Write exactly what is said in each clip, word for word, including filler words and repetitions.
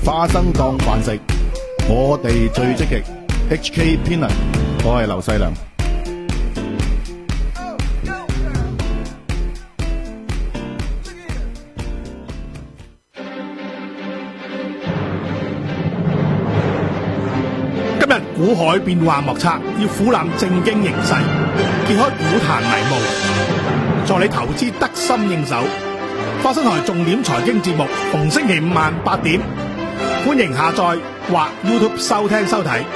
花生當飯食，我哋最積極。H K 天能，我係劉細良。 今日股海變幻莫測，要俯覽正經形勢，揭開股壇迷霧，助你投資得心應手。花生台重點財經節目，逢星期五晚八點，歡迎下載或 YouTube 收聽收睇。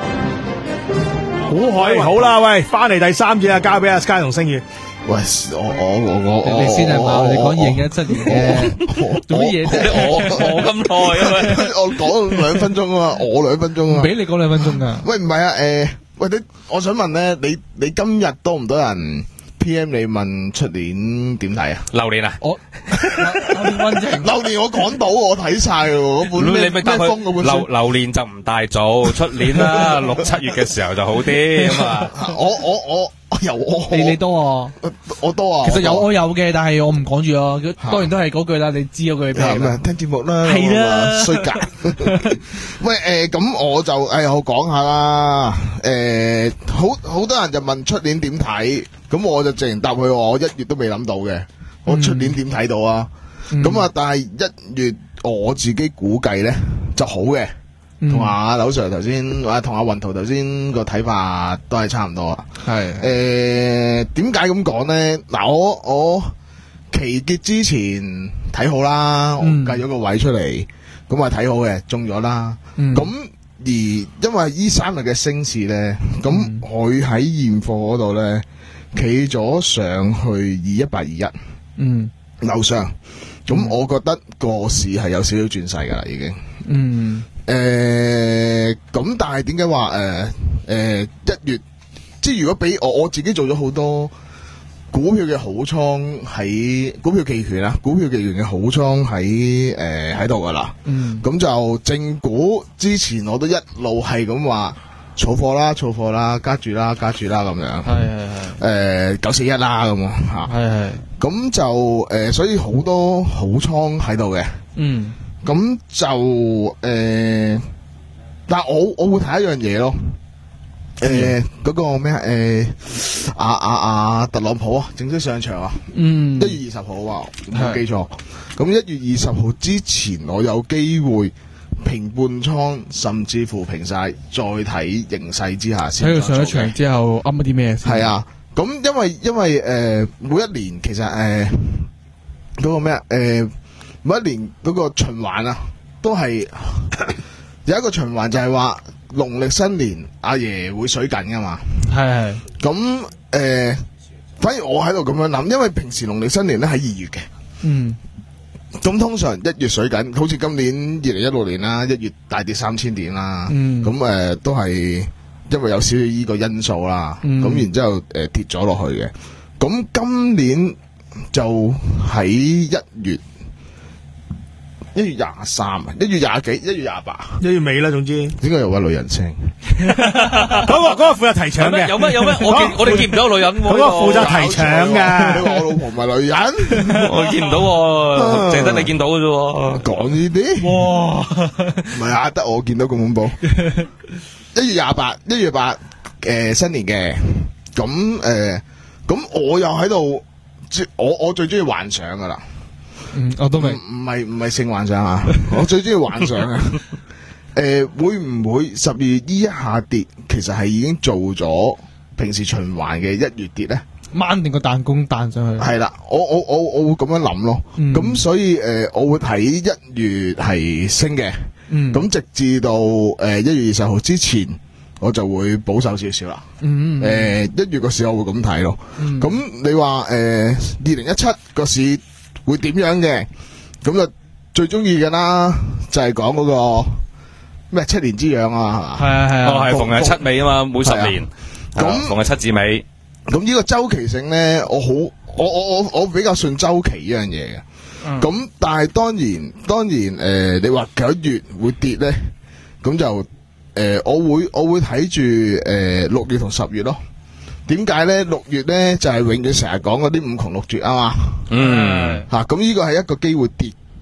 股海好啦，喂，翻嚟第三節啊，交俾阿 Sky 同星宇。 喂，我我我我你先係嘛？你講二零一七年嘅做乜嘢啫？ 我我咁耐啊！ 我講兩分鐘啊嘛，我兩分鐘啊， 唔俾你講兩分鐘噶。 喂，唔係啊，誒，喂，你我想問咧，你你今日多唔多人 P M 你問出年點睇啊？ 流年啊！ 我流年溫情， 流年我講到，我睇晒嘅嗰本咩咩風嗰本流流年就唔大做，出年啦，六七月嘅時候就好啲咁啊！ 我我我。有我你你多啊， 我多啊。 其實有我有嘅，但係我唔講住咯。當然都係嗰句啦，你知嗰句咩啦？ 聽節目啦， 係啦， 衰格。喂，誒，咁我就誒，我講下啦。誒，好好多人就問出年點睇，咁我就直情答佢，我一月都未諗到嘅。我出年點睇到啊？咁啊，但係一月我自己估計咧就好嘅。同阿劉 Sir 頭先，或同阿雲圖頭先個睇法都係差唔多啊。係誒，點解咁講咧？嗱，我我期結之前睇好啦，我計咗個位出嚟，咁啊睇好嘅，中咗啦。咁而因為依三日嘅升市咧，咁佢喺現貨嗰度咧企咗上去二一八二一，嗯，樓上。咁我覺得個市係有少少轉勢噶啦，已經。嗯。誒，咁、呃、但係點解話誒誒一月，即係如果俾我我自己做咗好多股票嘅好倉喺股票期權啊，股票期權嘅好倉喺誒喺度噶啦，嗯，咁就正股之前我都一路係咁話儲貨啦，儲貨啦，加住啦，加住啦咁樣，係係係，誒九四一啦咁啊，吓，係係，咁就誒、呃、所以好多好倉喺度嘅，嗯。咁就誒、呃，但係我我會睇一樣嘢咯，誒、呃、嗰、那個咩誒啊啊啊特朗普啊正式上場啊，嗯，一月二十號啊，冇記錯，咁一月二十號之前我有機會平半倉，甚至乎平晒，再睇形勢之下先。 喺佢上一場之後噏咗啲咩？ 係啊，咁因為因為誒、呃、每一年其實誒嗰、呃那個咩誒。呃每一年嗰個循環啊，都係有一個循環，就係話農曆新年阿爺會水緊噶嘛。係係。咁誒、呃，反而我喺度咁樣諗，因為平時農曆新年咧喺二月嘅。嗯。咁通常一月水緊，好似今年二零一六年啦，一月大跌三千點啦。嗯。咁誒、呃，都係因為有少少依個因素啦。嗯。咁然之後誒、呃、跌咗落去嘅。咁今年就喺一月。一月廿三啊，一月廿幾，一月廿八， 一月尾啦，總之。 點解有位女人聲？ 嗰個嗰個負責提搶嘅， 有咩有咩？我見我哋見唔到女人。 嗰個負責提搶嘅。 你話我老婆唔係女人？ 我見唔到，淨得你見到嘅啫。 講呢啲？哇！唔係啊，得我見到咁恐怖。一月廿八，一月八，誒，新年嘅。咁誒，咁我又喺度，我我最中意幻想噶啦。 嗯，我都明， 唔係唔係性幻想啊！我最中意幻想啊！誒、呃，會唔會十二月依一下跌，其實係已經做咗平時循環嘅一月跌咧？ 掹定個彈弓彈上去。 係啦，我我我我會咁樣諗咯。咁、嗯、所以誒、呃，我會睇一月係升嘅。嗯。咁直至到誒一月二十號之前，我就會保守少少啦。嗯。誒、呃，一月個市我會咁睇咯。咁、嗯、你話誒二零一七個市會點樣嘅？咁就最中意嘅啦，就係講嗰個咩七年之癢啊，係嘛？係啊係啊， 哦係逢係七尾啊嘛，每十年咁逢係七字尾。 咁呢個周期性咧，我好我我我我比較信周期呢樣嘢嘅。咁、嗯、但係當然當然誒、呃，你話九月會跌咧，咁就誒、呃、我會我會睇住誒六月同十月咯。點解咧？六月咧就係、是、永遠成日講嗰啲五窮六絕啊嘛。嗯。吓咁呢個係一個機會跌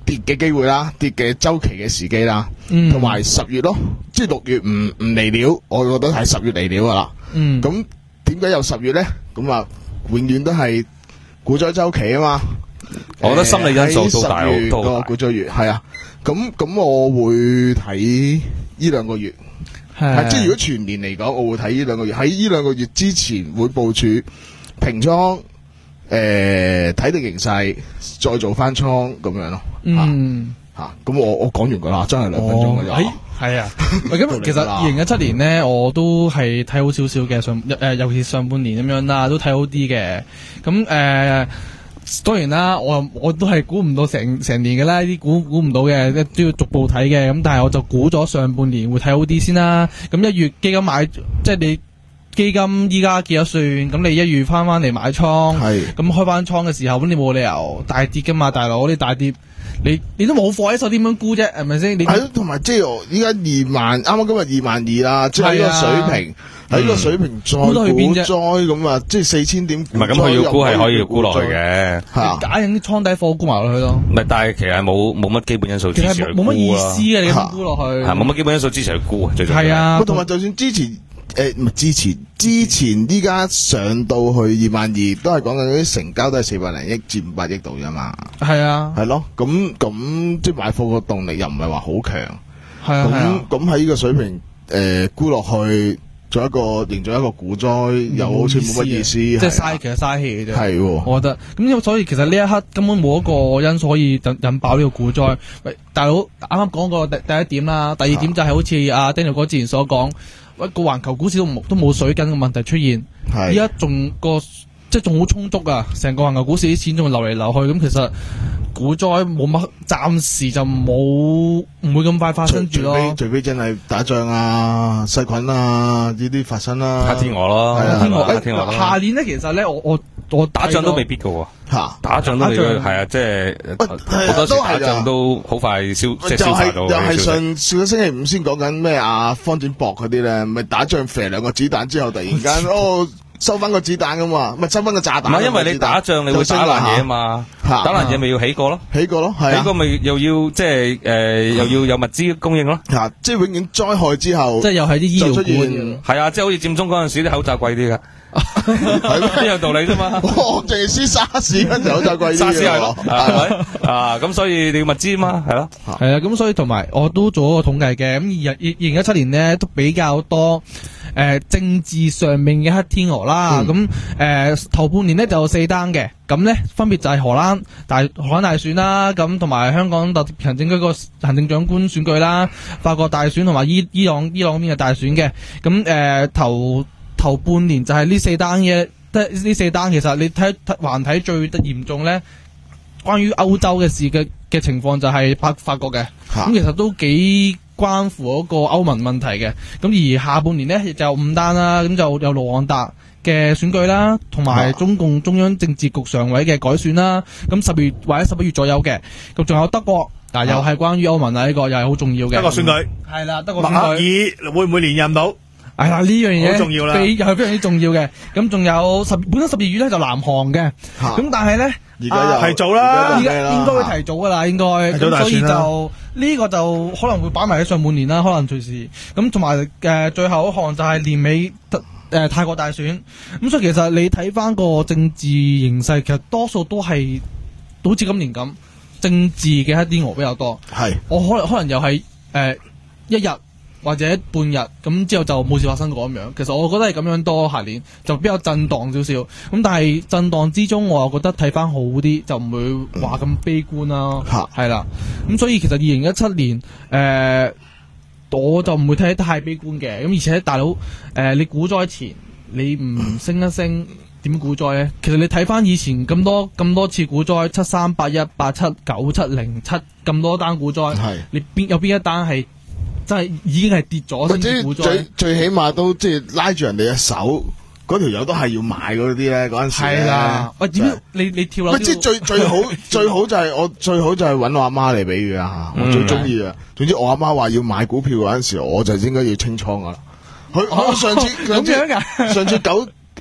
跌嘅機會啦，跌嘅周期嘅時機啦， 嗯同埋十月咯，即係六月唔唔嚟料，我覺得係十月嚟料噶啦。 嗯， 咁點解有十月咧？咁啊，永遠都係股災周期啊嘛。 我覺得心理因素都大好喺十月多。 個股災月係啊，咁咁我會睇呢兩個月。係，即係如果全年嚟講，我會睇呢兩個月。喺呢兩個月之前會部署平倉，誒睇定形勢，再做翻倉咁樣咯。 嗯。 吓，咁我我講完噶啦，真係兩分鐘嘅咋。 係啊，喂，咁其實二零一七年咧，我都係睇好少少嘅上誒，尤其是上半年咁樣啦，都睇好啲嘅。咁誒、呃，當然啦，我我都係估唔到成成年嘅啦，呢啲估估唔到嘅，都要逐步睇嘅。咁但係我就估咗上半年會睇好啲先啦。咁一月基金買，即係你基金依家結咗算，咁你一月翻翻嚟買倉， 係咁開翻倉嘅時候，咁你冇理由大跌噶嘛，大佬，你大跌。你你都冇貨喺手，點樣估啫？係咪先？你係咯，同埋即係我依家二萬，啱啱今日二萬二啦，即係呢個水平，喺呢個水平再估到去邊啫股災咁啊，即係四千點股災。 唔係咁，佢要估係可以估落去嘅。 係啊， 假影啲倉底貨估埋落去咯。 唔係，但係其實冇冇乜基本因素支其實持佢估冇乜意思啦。 嘅，你咁估落去係冇乜基本因素支持佢估啊，最重要係啊。 同埋就算之前誒唔係之前，之前依家上到去二萬二，都係講緊嗰啲成交都係四百零億至五百億度啫嘛。 係啊， 係咯，咁咁即係買貨個動力又唔係話好強。 係啊，係啊咁咁喺呢個水平誒沽落去，做一個營造一個股災，又好似冇乜意思， 即係係啊嘥，其實嘥氣嘅啫。 係喎我覺得咁，因為所以其實呢一刻根本冇一個因素可以引引爆呢個股災。喂，大佬啱啱講過第第一點啦，第二點就係好似阿 Daniel 哥之前所講，喂個環球股市都冇都冇水緊嘅問題出現， 係依家仲個即係仲好充足啊！成個環球股市啲錢仲流嚟流去，咁其實股災冇乜，暫時就冇唔會咁快發生住咯。 除非除非真係打仗啊、細菌啊呢啲發生啦。 黑天鵝咯， 係啊天鵝黑天鵝咯下年咧，其實咧，我我我打仗都未必噶喎。 嚇， 打仗都未必打仗係啊，即係係啊好多時都係㗎打仗都好快消即係就係消化到又係嘅消息。 上上個星期五先講緊咩啊？方展博嗰啲咧，咪打仗射兩個子彈之後，突然間哦收翻個子彈噶嘛，咪收翻個炸彈。 唔係因為你打仗你會打爛嘢啊嘛， 嚇打爛嘢咪要起過咯， 起過咯，係啊起過咪又要即係誒又要有物資供應咯。 嚇，即係永遠災害之後， 即係又係啲醫療就出股現係啊，即係好似佔中嗰陣時啲口罩貴啲噶， 係咩？ 一樣道理啫嘛。 我淨係知沙士嗰陣口罩貴啲嘅沙士係咯，係咪啊？咁所以你要物資嘛，係咯。 係啊，咁所以同埋我都做咗個統計嘅，咁二二二零一七年呢，都比較多誒、呃、政治上面嘅黑天鵝啦，咁誒、呃、頭半年呢就有四單嘅，咁呢分別就係荷蘭大荷蘭大選啦，咁同埋香港特別行政區個行政長官選舉啦，法國大選同埋伊伊朗伊朗邊嘅大選嘅，咁誒、呃、頭頭半年就係呢四單嘢，得呢四單其實你睇睇橫睇最嚴重呢。關於歐洲嘅事嘅嘅情況就係法法國嘅，咁、 嚇其實都幾關乎嗰個歐盟問題嘅。咁而下半年呢，就有五單啦，咁就有盧旺達嘅選舉啦，同埋中共中央政治局常委嘅改選啦。咁十月或者十一月左右嘅，咁仲有德國，嗱、又係關於歐盟啊，呢、個又係好重要嘅。 德國選舉， 係啦，德國默克選舉。 爾會唔會連任到？ 係啦，呢樣嘢好重要啦非又係非常之重要嘅。咁仲有十本身十二月咧就南韓嘅， 嚇咁但係咧。 而家又提早啦而家而家咩啦應該會提早噶啦，應該提早大選啦咁所以就呢、個就可能會擺埋喺上半年啦，可能隨時咁同埋誒最後一項就係年尾誒、呃、泰國大選，咁所以其實你睇翻個政治形勢，其實多數都係好似今年咁政治嘅黑天鵝比較多。 係我可能可能又係誒、呃、一日或者半日咁之後就冇事發生過咁樣。其實我覺得係咁樣多，下年就比較震盪少少。咁但係震盪之中，我又覺得睇翻好啲，就唔會話咁悲觀啦。係啦、咁所以其實二零一七年誒、呃，我就唔會睇得太悲觀嘅。咁而且大佬誒、呃，你股災前你唔升一升，點股災咧？其實你睇翻以前咁多咁多次股災，七三八一八七九七零七咁多單股災， 係你邊有邊一單係？真係已經係跌咗或者先至股災最最起碼都即係拉住人哋嘅手，嗰條友都係要買嗰啲咧，嗰陣時係啦。喂，點就係解你你跳樓喂，即係最最好最好就係我最好就係揾我阿媽嚟比喻啊！我最中意啊！總之我阿媽話要買股票嗰陣時，我就應該要清倉噶啦。佢佢上次上次咁樣㗎上次九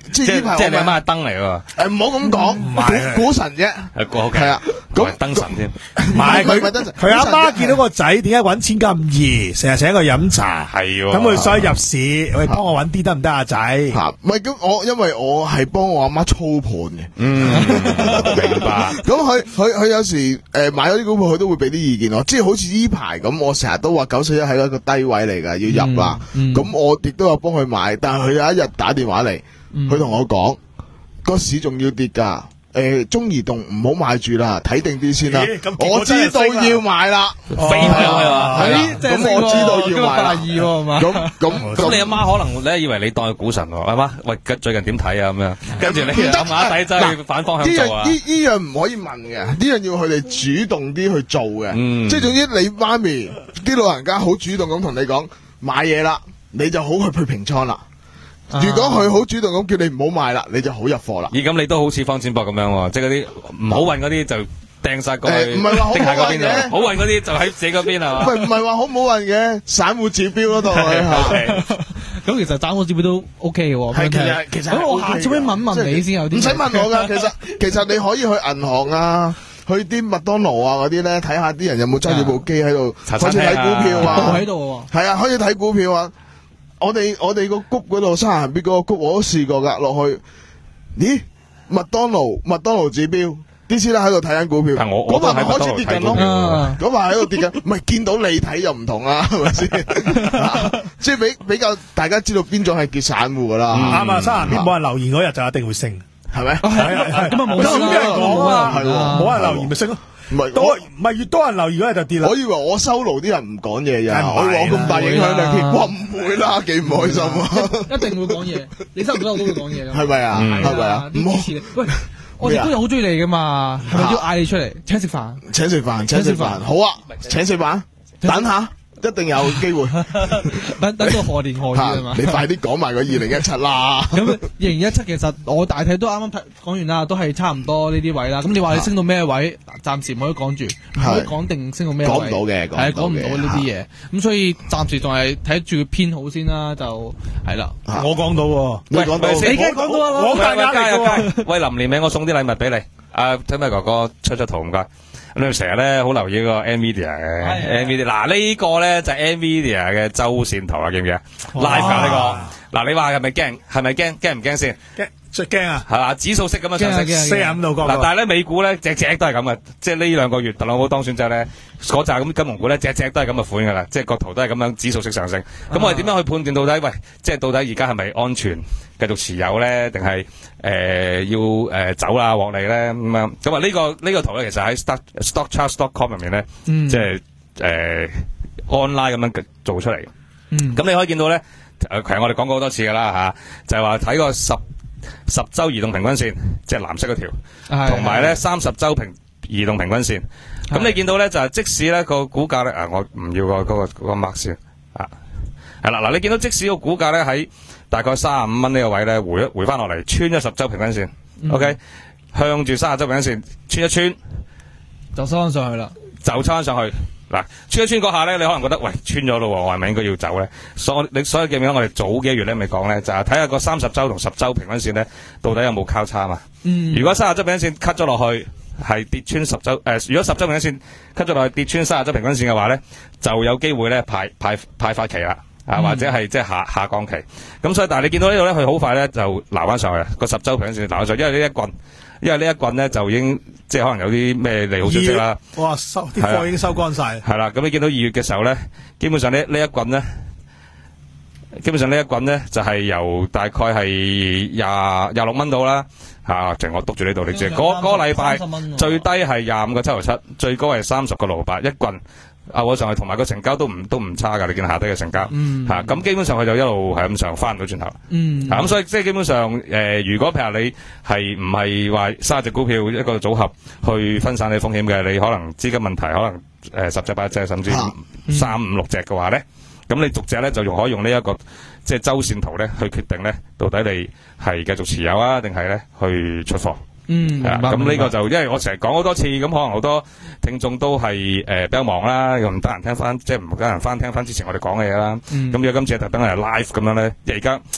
即係呢排即係你阿媽係燈嚟喎。 誒，唔好咁講，股股神啫， 係個係啊，咁燈神添。 唔係佢佢阿媽見到個仔點解揾錢咁易，成日請佢飲茶， 係喎。 咁佢所以入市，喂，幫我揾啲得唔得啊仔？ 吓，唔係咁我因為我係幫我阿媽操盤嘅， 嗯，明白。 咁佢佢佢有時誒買咗啲股票，佢都會俾啲意見我，即係好似呢排咁，我成日都話九四一係一個低位嚟㗎，要入啦。咁我亦都有幫佢買，但係佢有一日打電話嚟，佢同我講個市仲要跌㗎。誒，中移動唔好買住啦，睇定啲先啦。我知道要買啦， 飛係嘛？ 係啦，咁我知道要買啦。咁咁咁你阿媽可能咧以為你當佢股神喎，阿媽喂最近點睇啊咁樣，跟住你暗啞底真係反方向做啊！ 呢呢呢樣唔可以問嘅，呢樣要佢哋主動啲去做嘅。即係總之你媽咪啲老人家好主動咁同你講買嘢啦，你就好去去平倉啦。如果佢好主動咁叫你唔好買啦，你就好入貨啦。 咦，咁你都好似方千博咁樣喎，即係嗰啲唔好運嗰啲就掟晒過去， 唔係話好運嘅， 好運嗰啲就喺自己嗰邊係嘛？ 喂，唔係話好唔好運嘅，散戶指標嗰度係。 咁其實散戶指標都 OK 嘅喎。 係其實其實咁我下次可以問問你先有啲。 唔使問我㗎，其實其實你可以去銀行啊，去啲麥當勞啊嗰啲咧，睇下啲人有冇揸住部機喺度，好似睇股票啊。 喺度喎。 係啊，可以睇股票啊。我哋我哋個谷嗰度沙行邊嗰個谷我都試過噶，落去，咦？麥當勞麥當勞指標，啲師奶喺度睇緊股票，嗰排咪開始跌緊咯，嗰排喺度跌緊，唔係見到你睇又唔同啦，係咪先？即係比比較大家知道邊種係叫散戶噶啦。 啱啊，沙行邊冇人留言嗰日就一定會升， 係咪？ 係係咁啊冇咁人講啊， 係喎， 冇人留言咪升咯。 唔係多唔係越多人留言嗰日就跌啦。 我以為我收爐啲人唔講嘢呀， 梗係唔係我以為我咁大影響力添，哇唔會啦，幾唔開心啊！ 一定會講嘢，你收唔收我都會講嘢㗎。 係咪啊？係咪啊？ 啲支持你，喂，我哋都有好中意你噶嘛，係咪要嗌你出嚟請食飯？ 請食飯，請食飯，好啊！請食飯，等下。一定有機會， 等等到何年何月啊嘛！ 你快啲講埋個二零一七啦。 咁二零一七其實我大體都啱啱講完啦，都係差唔多呢啲位啦。咁你話你升到咩位？暫時唔可以講住，唔可以講定升到咩位。 講唔到嘅， 係講唔到呢啲嘢。咁所以暫時仲係睇住偏好先啦，就係啦。 我講到喎， 你講到， 你梗係講到啦。 我加加加加，喂，臨年尾我送啲禮物俾你。啊，聽咩哥哥出出圖唔該。咁你成日咧好留意個 Nvidia 嘅 Nvidia，嗱呢個咧就係 Nvidia 嘅周線圖啊，記唔記啊 ？Live 噶呢個，嗱你話係咪驚？係咪驚？驚唔驚先？ 驚，最驚啊！ 係嘛，指數式咁樣上升， 四十五度角。 嗱，但係咧美股咧隻隻都係咁嘅，即係呢兩個月特朗普當選之後咧，嗰扎咁金融股咧隻隻都係咁嘅款噶啦，即係個圖都係咁樣指數式上升。咁我哋點樣去判斷到底？喂，即係到底而家係咪安全繼續持有咧，定係誒要誒走啦獲利咧咁樣？咁啊呢個呢個圖咧，其實喺 stock stock chart dot com 入面咧，即係誒 online 咁樣做出嚟。咁你可以見到咧，誒其實我哋講過好多次噶啦吓，就係話睇個十十周移動平均線，即係藍色嗰條，同埋咧三十周平移動平均線。咁你見到咧就係即使咧個股價咧啊，我唔要個嗰個嗰個 mark 先啊，係啦嗱，你見到即使個股價咧喺大概三十五蚊呢個位咧回一回翻落嚟，穿咗十周平均線、嗯、，OK， 向住三十周平均線穿一穿， 就收翻上去啦， 就抽翻上去。嗱，穿一穿嗰下咧，你可能覺得喂穿咗咯，我係咪應該要走咧？所以你所以記唔記得我哋早幾個月咧咪講咧，就係睇下個三十周同十周平均線咧，到底有冇交叉嘛？嗯、如果三十周平均線 cut 咗落去，係跌穿十周誒、呃，如果十周平均線 cut 咗落去跌穿三十周平均線嘅話咧，就有機會咧派派派發期啦。啊，或者係即係下下降期，咁所以但係你見到呢度咧，佢好快咧就撈翻上去，個十周平均線撈翻上去，因為呢一棍，因為呢一棍咧就已經即係可能有啲咩利好消息啦。 哇，收啲貨已經收乾晒。 係啦，咁你見到二月嘅時候咧，基本上呢呢一棍咧，基本上呢一棍咧就係由大概係廿廿六蚊到啦，嚇，淨我篤住呢度，你知嗰嗰個禮拜最低係廿五個七毫七，最高係三十個六八一棍。啊！我上去同埋個成交都唔都唔差噶，你見下低嘅成交，吓咁、嗯啊、基本上佢就一路係咁上翻唔到轉頭，嗯，咁、啊、所以即係基本上誒、呃，如果譬如你係唔係話三隻股票一個組合去分散你風險嘅，你可能資金問題，可能誒、呃、十隻八隻甚至三五六隻嘅話咧，咁、嗯、你逐隻咧就用可以用呢、這、一個即係周線圖咧去決定咧，到底你係繼續持有啊，定係咧去出貨。 嗯，係咁呢個就因為我成日講好多次，咁可能好多聽眾都係誒、呃、比較忙啦，又唔得閒聽翻，即係唔得閒翻聽翻之前我哋講嘅嘢啦。咁如果今次特登係 live 咁樣咧，而家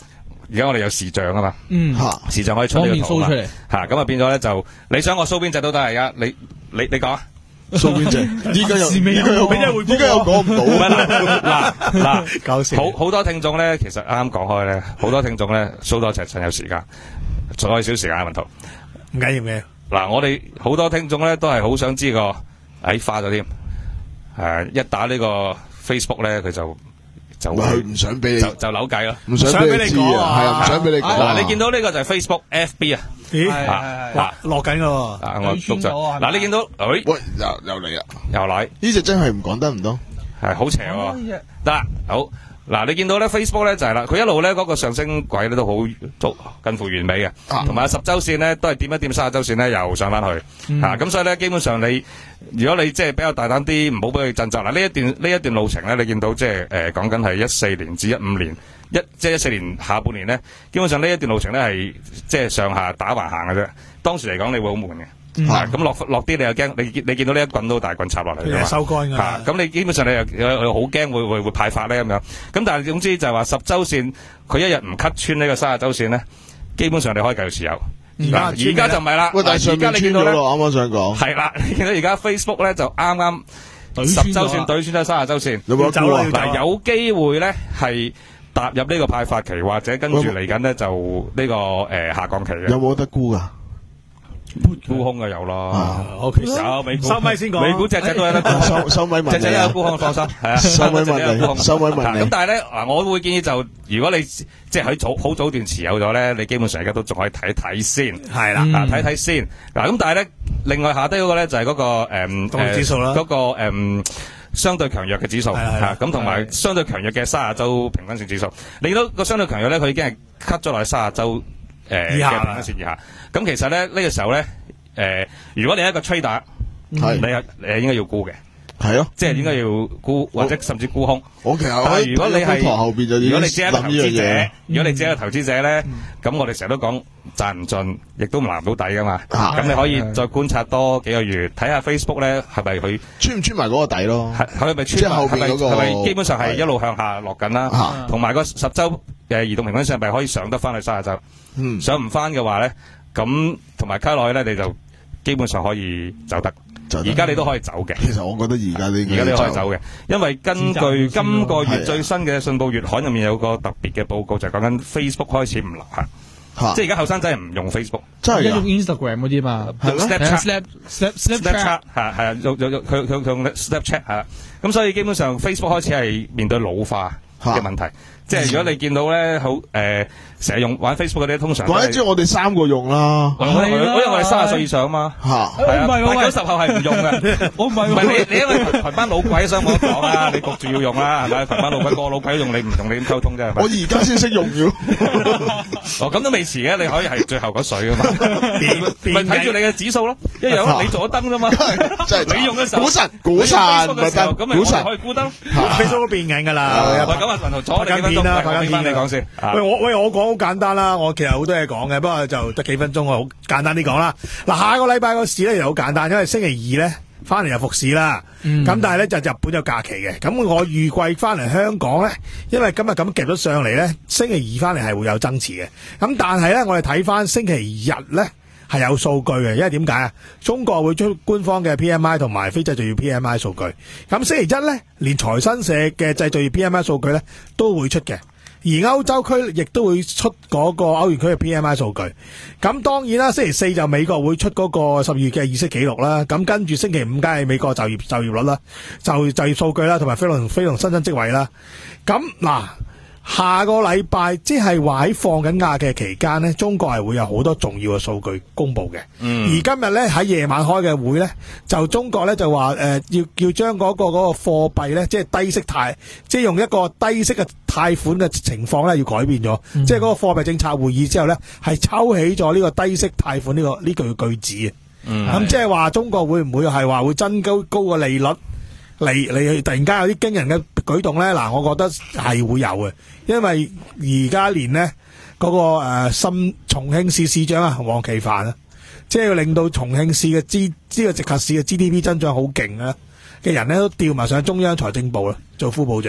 而家我哋有視像啊嘛， 嗯， 嚇視像可以出方便呢個圖 show 嘛出嚟。 嚇，咁啊變咗咧就你想我 show 邊隻都得而家，你你你講啊。 蘇邊隻？依家又依家又俾隻回覆依家又講唔到。 唔係嗱嗱嗱， 搞笑好好多聽眾咧，其實啱啱講開咧，好多聽眾咧 show 多隻趁有時間，仲有少時間嘅問圖。 唔緊要嘅。 嗱，我哋好多聽眾咧都係好想知個，誒花咗添，誒一打呢個 Facebook 咧佢就就會佢唔想俾你， 就就扭計咯。 唔想俾你知啊，係啊，唔想俾你講啊。 嗱，你見到呢個就係 Facebook F B 啊， 咦？ 係啊係係哇，落緊噶喎。 啊我佢穿錄咗咗啊係咪嗱，你見到，誒喂，又又嚟啦！ 又嚟， 呢只真係唔講得唔多。 係好邪喎，得啦好。嗱，你見到咧 Facebook 咧就係啦，佢一路咧嗰個上升軌咧都好都近乎完美嘅， 啊同埋十週線咧都係掂一掂三十週線咧又上翻去，嚇咁所以咧基本上你如果你即係比較大膽啲，唔好俾佢震責嗱呢一段呢一段路程咧，你見到即係誒講緊係一四年至一五年一即係一四年下半年咧，基本上呢一段路程咧係即係上下打橫行嘅啫。當時嚟講，你會好悶嘅。啊咁落落啲你又驚，你你見到呢一棍都大棍插落嚟㗎嘛， 收乾㗎嚇咁你基本上你又又又好驚會會會派發咧咁樣，咁但係總之就係話十週線佢一日唔 cut 穿呢個三十週線咧，基本上你可以繼續持有。 而家而家就唔係啦， 喂，但係上而家面你見到咧穿咗咯，啱啱想講。 係啦，你見到而家 Facebook 咧就啱啱十對穿咗週線對穿咗三十週線， 有冇得估啊？ 嗱有機會咧係踏入呢個派發期，或者跟住嚟緊咧就呢個誒下降期嘅有冇得估㗎？ 沽空嘅有咯。 啊 ，O K， 有美股， 收咪先講美股隻隻都有得沽空， 收收米問隻隻你啊！ 都有沽空，放心，係啊， 收咪隻隻都有沽空問你，收咪問你。 咁但係咧，嗱，我會建議就，如果你即係喺早好早段持有咗咧，你基本上而家都仲可以睇一睇先， 係啦。 啊睇睇先。嗱，咁但係咧，另外下低嗰個咧就係嗰個誒動力指數啦誒嗰個誒相對強弱嘅指數， 係啦係啦嚇咁同埋相對強弱嘅三十週平均線指數。你見到個相對強弱咧，佢已經係 cut 咗落去三十週誒以下啦嘅平均線以下。咁其實咧呢個時候咧，誒如果你係一個 trader， 係你係誒應該要沽嘅。 係咯， 即係應該要沽或者甚至沽空。 我其實但係如果你係台後邊就已經如果你只係一個投資者諗呢樣嘢， 如果你只係一個投資者咧，咁我哋成日都講賺唔盡，亦都唔拿唔到底噶嘛。 啊咁你可以再觀察多幾個月，睇下 Facebook 咧係咪佢穿唔穿埋嗰個底咯？ 係係咪即係後穿係咪邊嗰個係咪基本上係一路向下落緊啦啊？ 同埋個十週誒移動平均線係咪可以上得翻去三十週？ 嗯， 上唔翻嘅話咧，咁同埋卡落去咧，你就基本上可以走得。 就得而家你都可以走嘅。 其實我覺得而家呢， 而家你可以走嘅，因為根據今個月係啊最新嘅信報月刊入面有個特別嘅報告，就係講緊 Facebook 開始唔流行， 嚇， 即係而家後生仔唔用 Facebook， 真係而家用㗎 Instagram 嗰啲嘛， 用係咩 Snapchat。 Snap Snap Snapchat Snapchat 係係啊，用用用佢佢佢用 Snapchat 係啊，咁所以基本上 Facebook 開始係面對老化嘅問題，即係如果你見到咧好誒成日用玩 Facebook 嗰啲，通常都係怪得知我哋三個用啦， 我我我因為我哋三十歲以上啊嘛， 嚇， 係啊， 唔係喎八九十後係唔用嘅。 我唔係唔係你，你因為群群班老鬼，所以我都講啦，你焗住要用啦，係咪？群班老鬼個個老鬼都用，你唔用你點溝通啫？係咪我而家先識用咗， 哦，咁都未遲嘅，你可以係最後嗰水噶嘛， 變咪睇住你嘅指數咯，一樣咯，你做咗燈啫嘛， 真係你用嘅時候， 股神股神你用 Facebook 嘅時候咁咪我哋股神可以沽燈。 Facebook 都變緊㗎啦。 喂，咁啊，文豪，坐我哋幾分鐘， 拍緊片啦，拍緊我俾翻片啦你講先。啊喂，我喂我講好簡單啦，我其實好多嘢講嘅，不過就得幾分鐘，我好簡單啲講啦。嗱，下個禮拜個市咧又好簡單，因為星期二咧翻嚟又復市啦。咁、 嗯但係咧就日本有假期嘅，咁我預計翻嚟香港咧，因為今日咁夾咗上嚟咧，星期二翻嚟係會有增持嘅。咁但係咧，我哋睇翻星期日咧。係有數據嘅，因為點解啊？中國會出官方嘅 P M I 同埋非製造業 P M I 數據。咁星期一咧，連財新社嘅製造業 P M I 數據咧都會出嘅。而歐洲區亦都會出嗰個歐元區嘅 P M I 數據。咁當然啦，星期四就美國會出嗰個十二月嘅議息記錄啦。咁跟住星期五梗係美國就業就業率啦，就就業數據啦，同埋非農非農新增職位啦。咁嗱。下個禮拜即係話喺放緊假嘅期間呢，中國係會有好多重要嘅數據公布嘅。 嗯而今日呢，喺夜晚開嘅會呢，就中國呢就話誒、呃、要要將嗰、個嗰、個貨幣呢，即係低息貸，即係用一個低息嘅貸款嘅情況呢，要改變咗。 嗯即係嗰個貨幣政策會議之後呢，係抽起咗呢個低息貸款呢、個呢句句子嘅。 嗯咁即係話中國會唔會係話會增高高個利率？嚟嚟突然間有啲驚人嘅舉動咧，嗱，我覺得係會有嘅，因為而家連呢嗰、嗰個誒深、呃、重慶市市長啊黃奇帆啊，即係要令到重慶市嘅 G 呢個直轄市嘅 G D P 增長好勁啊嘅人咧，都調埋上中央財政部啦做副部長。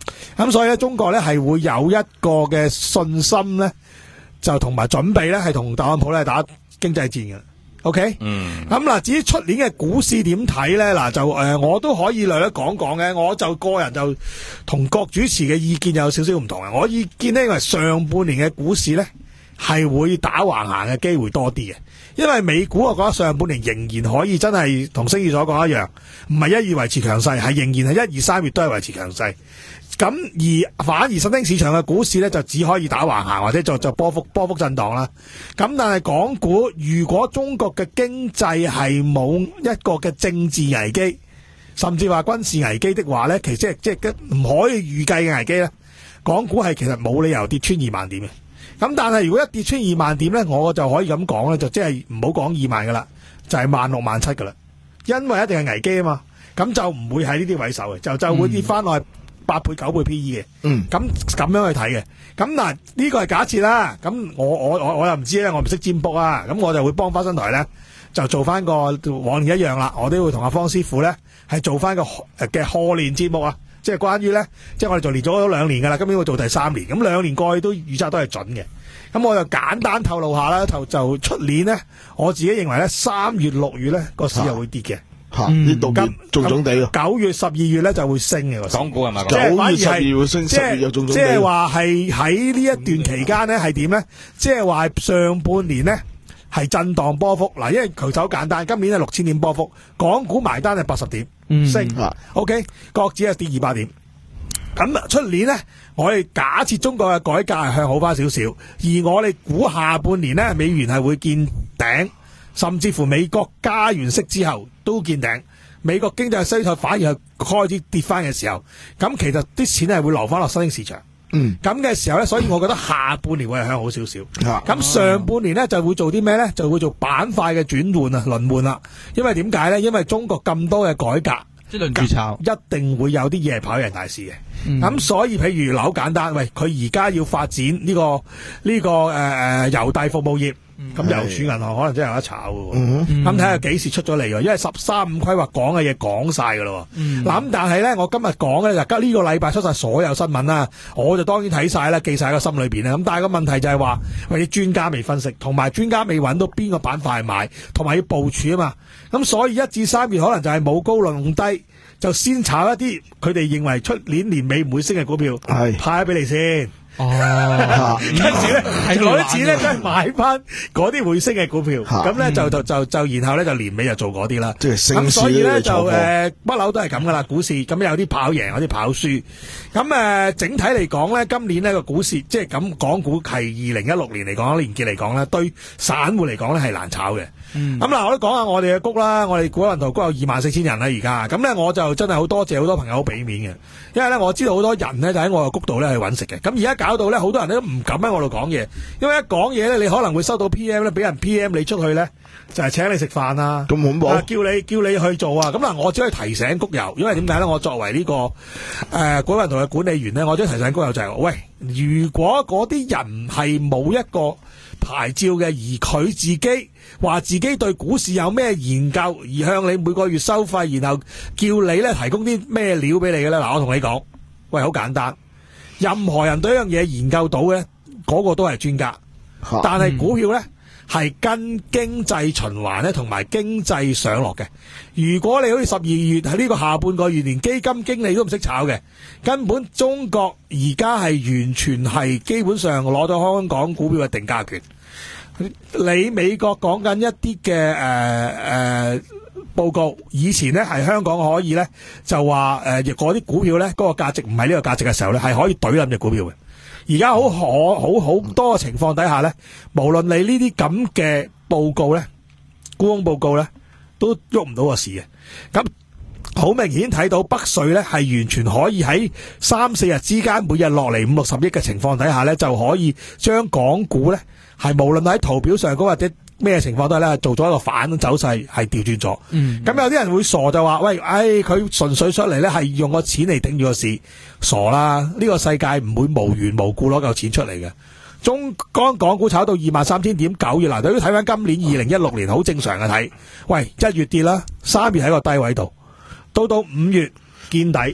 咁所以咧，中國咧係會有一個嘅信心咧，就同埋準備咧，係同特朗普咧打經濟戰嘅。OK， 嗯， 咁嗱，至於出年嘅股市點睇咧？嗱，就誒、呃，我都可以略略講講嘅。我就個人就同各主持嘅意見有少少唔同嘅。我意見呢，因為上半年嘅股市咧係會打橫行嘅機會多啲嘅，因為美股我覺得上半年仍然可以真係同星宇所講一樣，唔係一月維持強勢，係仍然係一二三月都係維持強勢。咁而反而新興市場嘅股市咧就只可以打橫行或者就就波幅波幅震盪啦。咁但係港股如果中國嘅經濟係冇一個嘅政治危機，甚至話軍事危機的話咧，其實即係即係唔可以預計嘅危機咧，港股係其實冇理由跌穿二萬點嘅。咁但係如果一跌穿二萬點咧，我就可以咁講咧，就即係唔好講二萬噶啦，就係萬六萬七噶啦，因為一定係危機啊嘛，咁就唔會喺呢啲位守嘅，就就會跌翻落去八倍九倍 P E 嘅， 嗯， 咁咁樣去睇嘅，咁嗱呢個係假設啦，咁我我我我又唔知咧，我唔識占卜啊，咁我就會幫花生台咧就做翻個往年一樣啦，我都會同阿方師傅咧係做翻個嘅賀年節目啊，即係關於咧，即係我哋就連咗兩年噶啦，今年會做第三年，咁兩年過去都預測都係準嘅，咁我就簡單透露下啦，就就出年咧，我自己認為咧三月六月咧個市又會跌嘅。 吓呢度咁重重地咯， 九月十二月咧就會升嘅， 港股係咪？ 即係反而九月十二係會升， 即十月又重重地。 係即係話係喺呢一段期間咧係點咧？即係話上半年咧係震盪波幅嗱，因為佢就好簡單，今年係六千點波幅，港股埋單係八十點、 嗯、 升、 啊、 ，OK， 國指係跌二百點。咁出年咧，我哋假設中國嘅改革係向好翻少少，而我哋估下半年咧美元係會見頂。甚至乎美國加完息之後都見頂，美國經濟衰退反而係開始跌翻嘅時候，咁其實啲錢係會流翻落新興市場。 嗯， 咁嘅時候咧，所以我覺得下半年會係向好少少。咁、 啊、 上半年咧就會做啲咩咧？就會做板塊嘅轉換啊、輪換啦。因為點解咧？因為中國咁多嘅改革， 即係輪住炒， 一定會有啲嘢係跑贏大市嘅。咁、嗯、所以譬如樓簡單，喂，佢而家要發展呢、這個呢、這個誒誒郵遞服務業。咁郵儲銀行可能真係有得炒嘅，咁睇下幾時出咗嚟喎？因為十三五規劃講嘅嘢講晒㗎咯。嗱、嗯，咁但係咧，我今日講嘅就呢個禮拜出晒所有新聞啦，我就當然睇晒啦，記晒喺個心裏邊啦。咁但係個問題就係話，喂，啲專家未分析，同埋專家未揾到邊個板塊買，同埋要部署啊嘛。咁所以一至三月可能就係冇高弄低，就先炒一啲佢哋認為出年年尾唔會升嘅股票，係派咗俾你先。哦，跟住咧，攞啲錢咧，真係買翻嗰啲會升嘅股票，咁咧就就就就然後咧就年尾就做嗰啲啦。即係升市，咁所以咧就誒不嬲都係咁噶啦，股市咁有啲跑贏，有啲跑輸。咁誒整體嚟講咧，今年呢個股市即係咁，港股係二零一六年嚟講，年結嚟講咧，對散戶嚟講咧係難炒嘅。咁嗱，我都講下我哋嘅谷啦，我哋股運圖谷有二萬四千人啦，而家咁咧我就真係好多謝好多朋友好俾面嘅，因為咧我知道好多人咧就喺我嘅谷度咧去揾食嘅。咁而家搞到咧好多人都唔敢喺我度講嘢，因為一講嘢咧你可能會收到 P M 咧，俾人 P M 你出去咧就係請你食飯啊，咁恐怖，叫你叫你去做啊。咁嗱，我只可以提醒谷友，因為點解咧？我作為呢個誒股運圖嘅管理員咧，我只可以提醒谷友就係，喂，如果嗰啲人係冇一個牌照嘅，而佢自己話自己對股市有咩研究，而向你每個月收費，然後叫你咧提供啲咩料俾你嘅咧？嗱，我同你講，喂，好簡單，任何人對一樣嘢研究到嘅，嗰個都係專家，但係股票咧係跟經濟循環咧同埋經濟上落嘅。如果你好似十二月喺呢個下半個月連基金經理都唔識炒嘅，根本中國而家係完全係基本上攞咗香港股票嘅定價權。你美國講緊一啲嘅誒誒報告，以前咧係香港可以咧就話誒嗰啲股票咧嗰個價值唔係呢個價值嘅時候咧係可以懟冧隻股票嘅。而家好可好好多嘅情況底下咧，無論你呢啲咁嘅報告咧，沽空報告咧，都喐唔到個市嘅。咁好明顯睇到北水咧係完全可以喺三四日之間每日落嚟五六十億嘅情況底下咧，就可以將港股咧係無論喺圖表上高或者咩情況都係咧做咗一個反走勢，係調轉咗。咁、嗯、有啲人會傻就話，喂，唉，佢純粹出嚟咧係用個錢嚟頂住個市，傻啦！呢、這個世界唔會無緣無故攞嚿錢出嚟嘅。中剛港股炒到二萬三千點，九月嗱，都要睇翻今年二零一六年好正常嘅睇。喂，一月跌啦，三月喺個低位度，到到五月見底，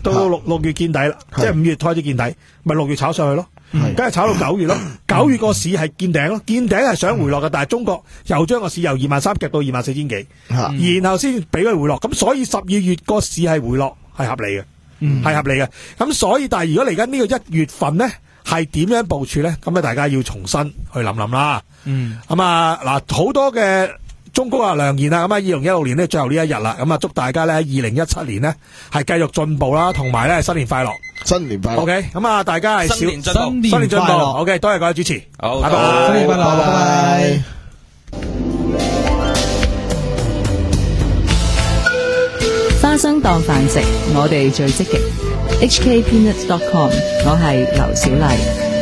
到到六六月見底啦，即係五月開始見底，咪六月炒上去咯。梗係炒到九月咯，九月個市係見頂咯，見頂係想回落嘅，但係中國又將個市由二萬三夾到二萬四千幾，然後先俾佢回落，咁所以十二月個市係回落係合理嘅，係、嗯、合理嘅。咁所以但係如果嚟緊呢個一月份咧，係點樣部署咧？咁啊，大家要重新去諗諗啦。嗯，咁啊嗱，好多嘅忠告啊良言啊，咁啊，二零一六年呢，最後呢一日啦，咁啊，祝大家咧二零一七年呢係繼續進步啦，同埋咧新年快樂。 新年快樂 ，OK， 咁啊，大家係小新年進步， 新年進步 ，OK， 多謝各位主持， 好， 拜拜， 新年快樂，拜拜。 花生當飯食，我哋最積極。H K Peanuts dot com， 我係劉小麗。